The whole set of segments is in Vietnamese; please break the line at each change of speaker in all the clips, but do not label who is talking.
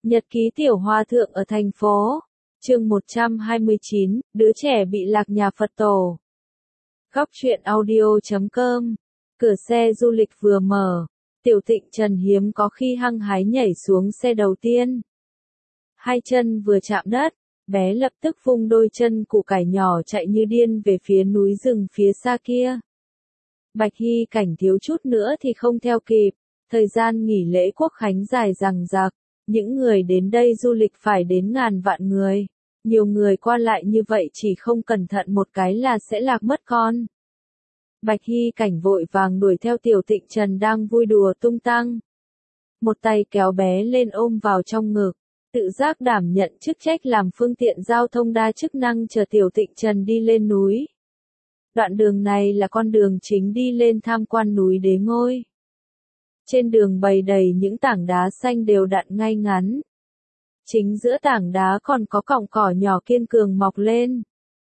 Nhật ký tiểu hòa thượng ở thành phố. Chương 129, đứa trẻ bị lạc nhà Phật tổ. Góc truyện audio.com. Cửa xe du lịch vừa mở, Tiểu Tịnh Trần hiếm có khi hăng hái nhảy xuống xe đầu tiên. Hai chân vừa chạm đất, bé lập tức vung đôi chân củ cải nhỏ chạy như điên về phía núi rừng phía xa kia. Bạch Hy Cảnh thiếu chút nữa thì không theo kịp, thời gian nghỉ lễ Quốc khánh dài dằng dặc, những người đến đây du lịch phải đến ngàn vạn người. Nhiều người qua lại như vậy chỉ không cẩn thận một cái là sẽ lạc mất con. Bạch Hy Cảnh vội vàng đuổi theo Tiểu Tịnh Trần đang vui đùa tung tăng. Một tay kéo bé lên ôm vào trong ngực, tự giác đảm nhận chức trách làm phương tiện giao thông đa chức năng chờ Tiểu Tịnh Trần đi lên núi. Đoạn đường này là con đường chính đi lên tham quan núi Đế Ngôi. Trên đường bày đầy những tảng đá xanh đều đặn ngay ngắn. Chính giữa tảng đá còn có cọng cỏ nhỏ kiên cường mọc lên.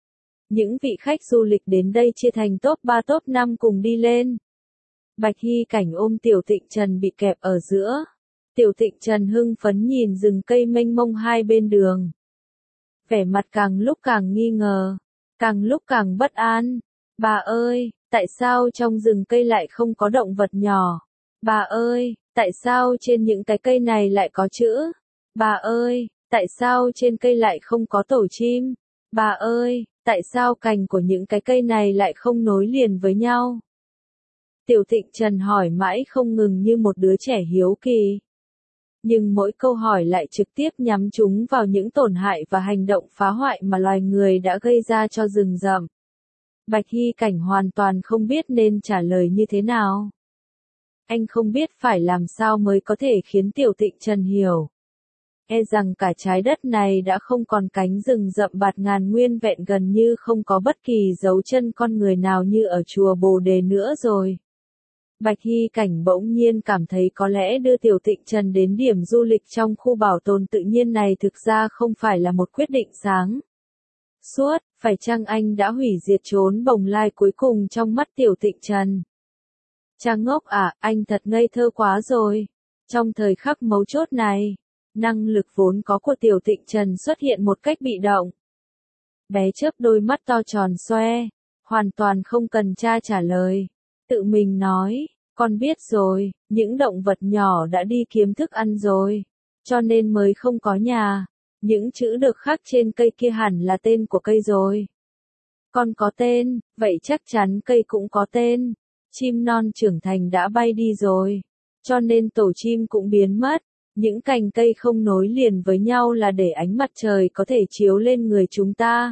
Những vị khách du lịch đến đây chia thành top 3 top 5 cùng đi lên. Bạch Hy Cảnh ôm Tiểu Tịnh Trần bị kẹp ở giữa. Tiểu Tịnh Trần hưng phấn nhìn rừng cây mênh mông hai bên đường. Vẻ mặt càng lúc càng nghi ngờ, càng lúc càng bất an. Bà ơi, tại sao trong rừng cây lại không có động vật nhỏ? Bà ơi, tại sao trên những cái cây này lại có chữ? Bà ơi, tại sao trên cây lại không có tổ chim? Bà ơi, tại sao cành của những cái cây này lại không nối liền với nhau? Tiểu Tịnh Trần hỏi mãi không ngừng như một đứa trẻ hiếu kỳ. Nhưng mỗi câu hỏi lại trực tiếp nhắm chúng vào những tổn hại và hành động phá hoại mà loài người đã gây ra cho rừng rậm. Bạch Hy Cảnh hoàn toàn không biết nên trả lời như thế nào. Anh không biết phải làm sao mới có thể khiến Tiểu Tịnh Trần hiểu. E rằng cả trái đất này đã không còn cánh rừng rậm bạt ngàn nguyên vẹn gần như không có bất kỳ dấu chân con người nào như ở chùa Bồ Đề nữa rồi. Bạch Hy Cảnh bỗng nhiên cảm thấy có lẽ đưa Tiểu Tịnh Trần đến điểm du lịch trong khu bảo tồn tự nhiên này thực ra không phải là một quyết định sáng suốt, phải chăng anh đã hủy diệt chốn bồng lai cuối cùng trong mắt Tiểu Tịnh Trần? Cha ngốc à, anh thật ngây thơ quá rồi. Trong thời khắc mấu chốt này, năng lực vốn có của Tiểu Tịnh Trần xuất hiện một cách bị động. Bé chớp đôi mắt to tròn xoe, hoàn toàn không cần cha trả lời. Tự mình nói, con biết rồi, những động vật nhỏ đã đi kiếm thức ăn rồi, cho nên mới không có nhà. Những chữ được khắc trên cây kia hẳn là tên của cây rồi. Con có tên, vậy chắc chắn cây cũng có tên. Chim non trưởng thành đã bay đi rồi, cho nên tổ chim cũng biến mất. Những cành cây không nối liền với nhau là để ánh mặt trời có thể chiếu lên người chúng ta.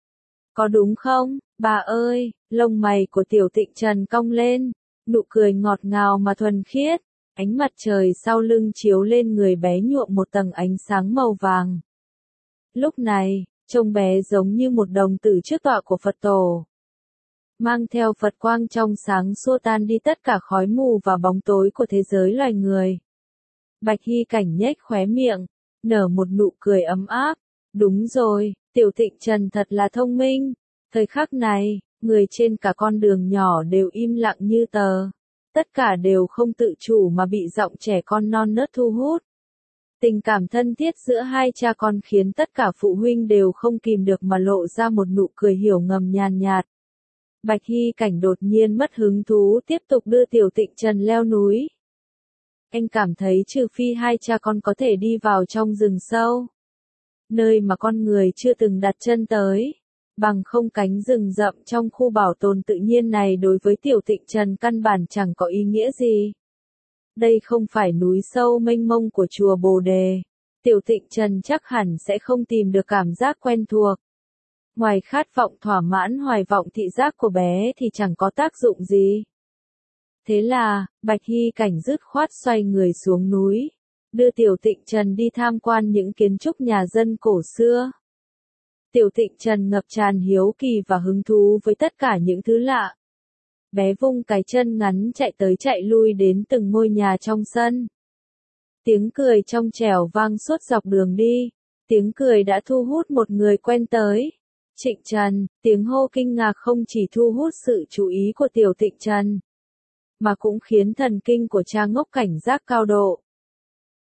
Có đúng không, bà ơi? Lông mày của Tiểu Tịnh Trần cong lên, nụ cười ngọt ngào mà thuần khiết. Ánh mặt trời sau lưng chiếu lên người bé nhuộm một tầng ánh sáng màu vàng. Lúc này, trông bé giống như một đồng tử trước tọa của Phật tổ. Mang theo Phật quang trong sáng xua tan đi tất cả khói mù và bóng tối của thế giới loài người. Bạch Hy Cảnh nhếch khóe miệng, nở một nụ cười ấm áp. Đúng rồi, Tiểu Tịnh Trần thật là thông minh. Thời khắc này, người trên cả con đường nhỏ đều im lặng như tờ. Tất cả đều không tự chủ mà bị giọng trẻ con non nớt thu hút. Tình cảm thân thiết giữa hai cha con khiến tất cả phụ huynh đều không kìm được mà lộ ra một nụ cười hiểu ngầm nhàn nhạt. Bạch Hy Cảnh đột nhiên mất hứng thú tiếp tục đưa Tiểu Tịnh Trần leo núi. Anh cảm thấy trừ phi hai cha con có thể đi vào trong rừng sâu, nơi mà con người chưa từng đặt chân tới, bằng không cánh rừng rậm trong khu bảo tồn tự nhiên này đối với Tiểu Tịnh Trần căn bản chẳng có ý nghĩa gì. Đây không phải núi sâu mênh mông của chùa Bồ Đề. Tiểu Tịnh Trần chắc hẳn sẽ không tìm được cảm giác quen thuộc. Ngoài khát vọng thỏa mãn hoài vọng thị giác của bé thì chẳng có tác dụng gì. Thế là, Bạch Hy Cảnh dứt khoát xoay người xuống núi, đưa Tiểu Tịnh Trần đi tham quan những kiến trúc nhà dân cổ xưa. Tiểu Tịnh Trần ngập tràn hiếu kỳ và hứng thú với tất cả những thứ lạ. Bé vung cái chân ngắn chạy tới chạy lui đến từng ngôi nhà trong sân. Tiếng cười trong trẻo vang suốt dọc đường đi. Tiếng cười đã thu hút một người quen tới. Trịnh Trần, tiếng hô kinh ngạc không chỉ thu hút sự chú ý của Tiểu Tịnh Trần, mà cũng khiến thần kinh của cha ngốc cảnh giác cao độ.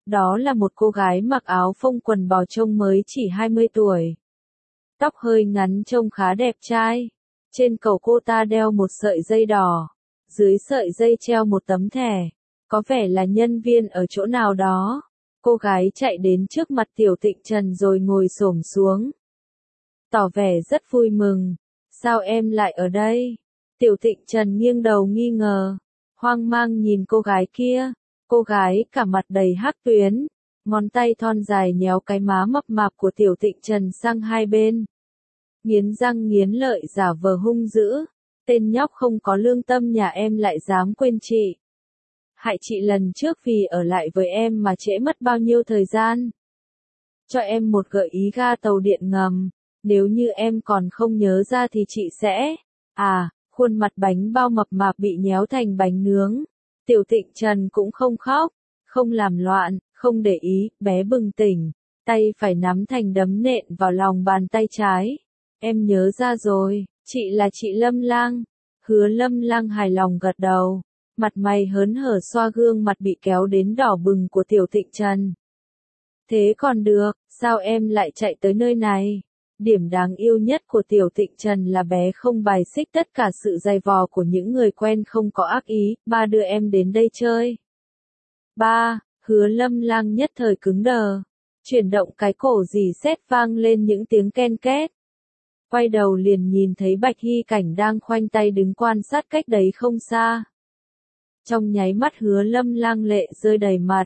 Đó là một cô gái mặc áo phông quần bò trông mới chỉ 20 tuổi. Tóc hơi ngắn trông khá đẹp trai. Trên cổ cô ta đeo một sợi dây đỏ. Dưới sợi dây treo một tấm thẻ. Có vẻ là nhân viên ở chỗ nào đó. Cô gái chạy đến trước mặt Tiểu Tịnh Trần rồi ngồi xổm xuống. Tỏ vẻ rất vui mừng. Sao em lại ở đây? Tiểu Tịnh Trần nghiêng đầu nghi ngờ. Hoang mang nhìn cô gái kia. Cô gái cả mặt đầy hắc tuyến. Ngón tay thon dài nhéo cái má mập mạp của Tiểu Tịnh Trần sang hai bên. Nghiến răng nghiến lợi giả vờ hung dữ. Tên nhóc không có lương tâm nhà em lại dám quên chị. Hại chị lần trước vì ở lại với em mà trễ mất bao nhiêu thời gian. Cho em một gợi ý ga tàu điện ngầm. Nếu như em còn không nhớ ra thì chị sẽ... khuôn mặt bánh bao mập mạp bị nhéo thành bánh nướng. Tiểu Tịnh Trần cũng không khóc, không làm loạn, không để ý, bé bừng tỉnh. Tay phải nắm thành đấm nện vào lòng bàn tay trái. Em nhớ ra rồi, chị là chị Lâm Lang. Hứa Lâm Lang hài lòng gật đầu. Mặt mày hớn hở xoa gương mặt bị kéo đến đỏ bừng của Tiểu Tịnh Trần. Thế còn được, sao em lại chạy tới nơi này? Điểm đáng yêu nhất của Tiểu Tịnh Trần là bé không bài xích tất cả sự dày vò của những người quen không có ác ý. Ba đưa em đến đây chơi. Ba, Hứa Lâm Lang nhất thời cứng đờ. Chuyển động cái cổ rỉ sét vang lên những tiếng ken két. Quay đầu liền nhìn thấy Bạch Hy Cảnh đang khoanh tay đứng quan sát cách đấy không xa. Trong nháy mắt Hứa Lâm Lang lệ rơi đầy mặt.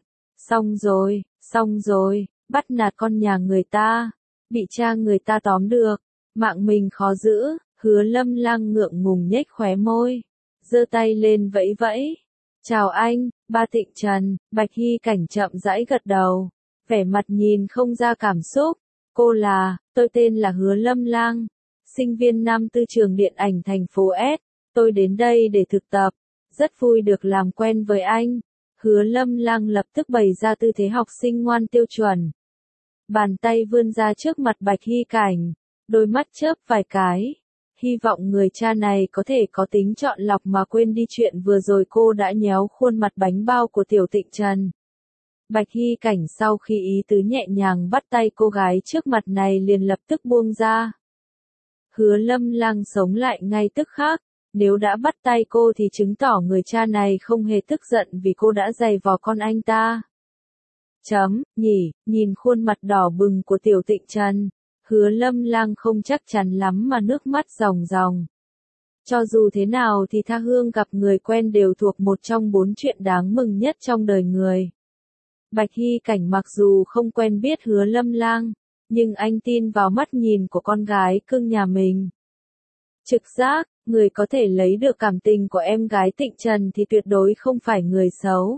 Xong rồi, bắt nạt con nhà người ta. Bị cha người ta tóm được. Mạng mình khó giữ. Hứa Lâm Lang ngượng ngùng nhếch khóe môi. Giơ tay lên vẫy vẫy. Chào anh, ba Tịnh Trần. Bạch Hy Cảnh chậm rãi gật đầu. Vẻ mặt nhìn không ra cảm xúc. Tôi tên là Hứa Lâm Lang. Sinh viên năm tư trường điện ảnh thành phố S. Tôi đến đây để thực tập. Rất vui được làm quen với anh. Hứa Lâm Lang lập tức bày ra tư thế học sinh ngoan tiêu chuẩn. Bàn tay vươn ra trước mặt Bạch Hy Cảnh. Đôi mắt chớp vài cái. Hy vọng người cha này có thể có tính chọn lọc mà quên đi chuyện vừa rồi cô đã nhéo khuôn mặt bánh bao của Tiểu Tịnh Trần. Bạch Hy Cảnh sau khi ý tứ nhẹ nhàng bắt tay cô gái trước mặt này liền lập tức buông ra. Hứa Lâm Lang sống lại ngay tức khắc. Nếu đã bắt tay cô thì chứng tỏ người cha này không hề tức giận vì cô đã giày vò con anh ta. Nhìn khuôn mặt đỏ bừng của Tiểu Tịnh Trần. Hứa Lâm Lang không chắc chắn lắm mà nước mắt ròng ròng. Cho dù thế nào thì tha hương gặp người quen đều thuộc một trong 4 chuyện đáng mừng nhất trong đời người. Bạch Hy Cảnh mặc dù không quen biết Hứa Lâm Lang, nhưng anh tin vào mắt nhìn của con gái cưng nhà mình. Trực giác, người có thể lấy được cảm tình của em gái Tịnh Trần thì tuyệt đối không phải người xấu.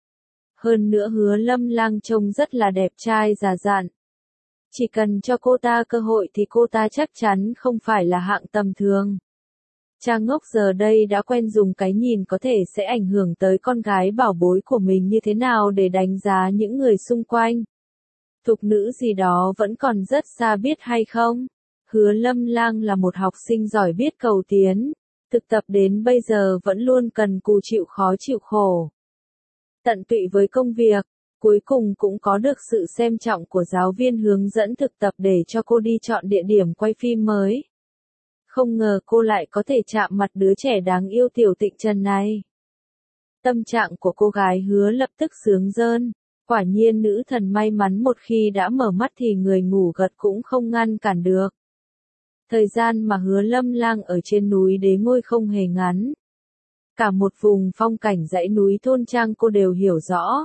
Hơn nữa Hứa Lâm Lang trông rất là đẹp trai già dặn. Chỉ cần cho cô ta cơ hội thì cô ta chắc chắn không phải là hạng tầm thường. Cha ngốc giờ đây đã quen dùng cái nhìn có thể sẽ ảnh hưởng tới con gái bảo bối của mình như thế nào để đánh giá những người xung quanh. Thục nữ gì đó vẫn còn rất xa biết hay không? Hứa Lâm Lang là một học sinh giỏi biết cầu tiến. Thực tập đến bây giờ vẫn luôn cần cù chịu khó chịu khổ. Tận tụy với công việc, cuối cùng cũng có được sự xem trọng của giáo viên hướng dẫn thực tập để cho cô đi chọn địa điểm quay phim mới. Không ngờ cô lại có thể chạm mặt đứa trẻ đáng yêu Tiểu Tịnh Trần này. Tâm trạng của cô gái Hứa lập tức sướng rơn. Quả nhiên nữ thần may mắn một khi đã mở mắt thì người ngủ gật cũng không ngăn cản được. Thời gian mà Hứa Lâm Lang ở trên núi Đế Ngôi không hề ngắn. Cả một vùng phong cảnh dãy núi thôn trang cô đều hiểu rõ.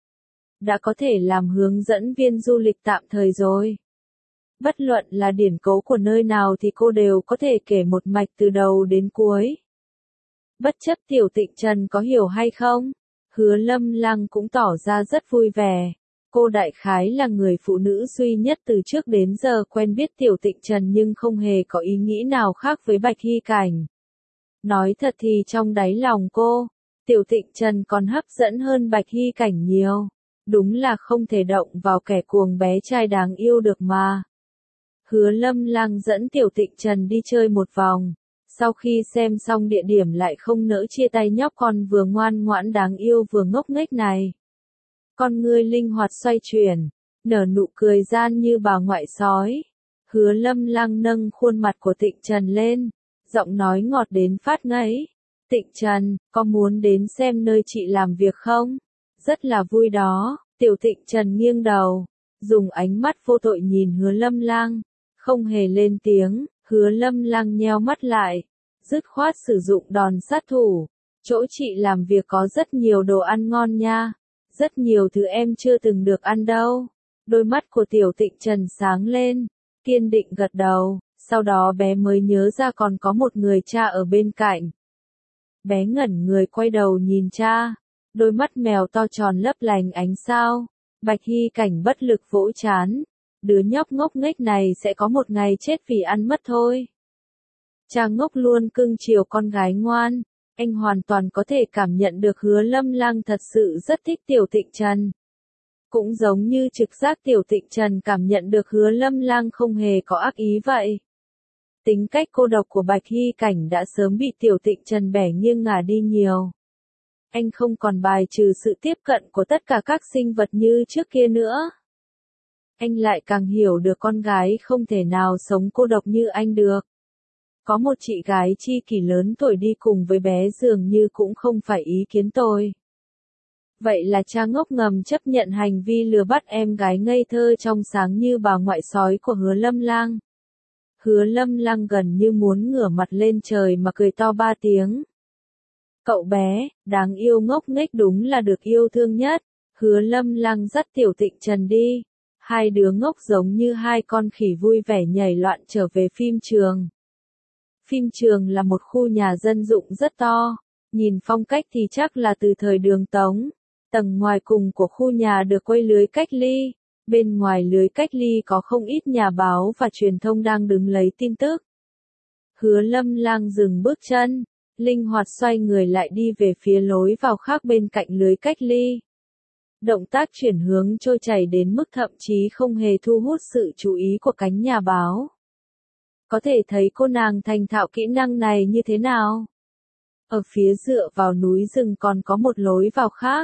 Đã có thể làm hướng dẫn viên du lịch tạm thời rồi. Bất luận là điển cố của nơi nào thì cô đều có thể kể một mạch từ đầu đến cuối. Bất chấp Tiểu Tịnh Trần có hiểu hay không, Hứa Lâm Lang cũng tỏ ra rất vui vẻ. Cô đại khái là người phụ nữ duy nhất từ trước đến giờ quen biết Tiểu Tịnh Trần nhưng không hề có ý nghĩ nào khác với Bạch Hy Cảnh. Nói thật thì trong đáy lòng cô, Tiểu Tịnh Trần còn hấp dẫn hơn Bạch Hy Cảnh nhiều. Đúng là không thể động vào kẻ cuồng bé trai đáng yêu được mà. Hứa Lâm Lang dẫn Tiểu Tịnh Trần đi chơi một vòng. Sau khi xem xong địa điểm lại không nỡ chia tay nhóc con vừa ngoan ngoãn đáng yêu vừa ngốc nghếch này. con ngươi linh hoạt xoay chuyển, nở nụ cười gian như bà ngoại sói. Hứa Lâm Lang nâng khuôn mặt của Tịnh Trần lên, giọng nói ngọt đến phát ngấy. Tịnh Trần, có muốn đến xem nơi chị làm việc không? Rất là vui đó. Tiểu Tịnh Trần nghiêng đầu, dùng ánh mắt vô tội nhìn Hứa Lâm Lang, không hề lên tiếng. Hứa Lâm Lang nheo mắt lại, dứt khoát sử dụng đòn sát thủ. Chỗ chị làm việc có rất nhiều đồ ăn ngon nha, rất nhiều thứ em chưa từng được ăn đâu. Đôi mắt của Tiểu Tịnh Trần sáng lên, kiên định gật đầu, sau đó bé mới nhớ ra còn có một người cha ở bên cạnh. Bé ngẩn người quay đầu nhìn cha, đôi mắt mèo to tròn lấp lánh ánh sao. Bạch Hy Cảnh bất lực vỗ chán, đứa nhóc ngốc nghếch này sẽ có một ngày chết vì ăn mất thôi. Cha ngốc luôn cưng chiều con gái ngoan, anh hoàn toàn có thể cảm nhận được Hứa Lâm Lang thật sự rất thích Tiểu Tịnh Trần. Cũng giống như trực giác Tiểu Tịnh Trần cảm nhận được Hứa Lâm Lang không hề có ác ý vậy. Tính cách cô độc của Bạch Hy Cảnh đã sớm bị Tiểu Tịnh Trần bẻ nghiêng ngả đi nhiều. Anh không còn bài trừ sự tiếp cận của tất cả các sinh vật như trước kia nữa. Anh lại càng hiểu được con gái không thể nào sống cô độc như anh được. Có một chị gái chi kỷ lớn tuổi đi cùng với bé dường như cũng không phải ý kiến tôi. Vậy là cha ngốc ngầm chấp nhận hành vi lừa bắt em gái ngây thơ trong sáng như bà ngoại sói của Hứa Lâm Lang. Hứa Lâm Lang gần như muốn ngửa mặt lên trời mà cười to 3 tiếng. Cậu bé, đáng yêu ngốc nghếch đúng là được yêu thương nhất. Hứa Lâm Lang dắt Tiểu Tịnh Trần đi. Hai đứa ngốc giống như hai con khỉ vui vẻ nhảy loạn trở về phim trường. Phim trường là một khu nhà dân dụng rất to. Nhìn phong cách thì chắc là từ thời Đường Tống. Tầng ngoài cùng của khu nhà được quây lưới cách ly. Bên ngoài lưới cách ly có không ít nhà báo và truyền thông đang đứng lấy tin tức. Hứa Lâm Lang dừng bước chân, linh hoạt xoay người lại đi về phía lối vào khác bên cạnh lưới cách ly. Động tác chuyển hướng trôi chảy đến mức thậm chí không hề thu hút sự chú ý của cánh nhà báo. Có thể thấy cô nàng thành thạo kỹ năng này như thế nào. Ở phía dựa vào núi rừng còn có một lối vào khác.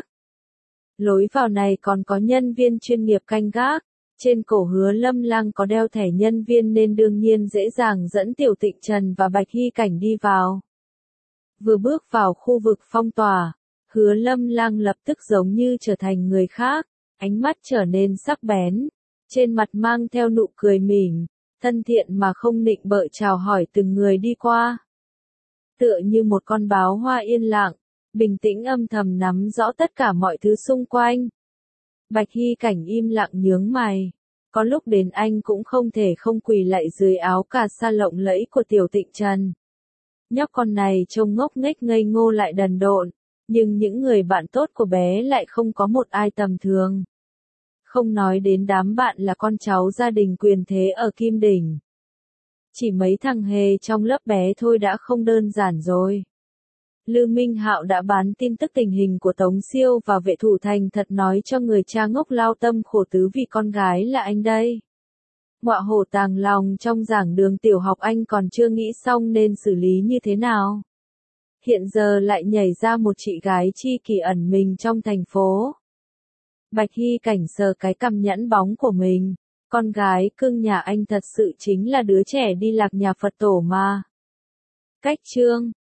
Lối vào này còn có nhân viên chuyên nghiệp canh gác. Trên cổ Hứa Lâm Lang có đeo thẻ nhân viên nên đương nhiên dễ dàng dẫn Tiểu Tịnh Trần và Bạch Hy Cảnh đi vào. Vừa bước vào khu vực phong tỏa, Hứa Lâm Lang lập tức giống như trở thành người khác, ánh mắt trở nên sắc bén, trên mặt mang theo nụ cười mỉm, thân thiện mà không nịnh bợ chào hỏi từng người đi qua. Tựa như một con báo hoa yên lặng, bình tĩnh âm thầm nắm rõ tất cả mọi thứ xung quanh. Bạch Hy Cảnh im lặng nhướng mày, có lúc đến anh cũng không thể không quỳ lạy dưới áo cà sa lộng lẫy của Tiểu Tịnh Trần. Nhóc con này trông ngốc nghếch ngây ngô lại đần độn, nhưng những người bạn tốt của bé lại không có một ai tầm thường. Không nói đến đám bạn là con cháu gia đình quyền thế ở Kim Đỉnh. Chỉ mấy thằng hề trong lớp bé thôi đã không đơn giản rồi. Lư Minh Hạo đã bán tin tức tình hình của Tống Siêu và Vệ Thủ Thành thật nói cho người cha ngốc lao tâm khổ tứ vì con gái là anh đây. Ngọa hổ tàng lòng trong giảng đường tiểu học anh còn chưa nghĩ xong nên xử lý như thế nào. Hiện giờ lại nhảy ra một chị gái chi kỳ ẩn mình trong thành phố. Bạch Hy Cảnh sờ cái cằm nhẵn bóng của mình. Con gái cưng nhà anh thật sự chính là đứa trẻ đi lạc nhà Phật tổ mà. Cách chương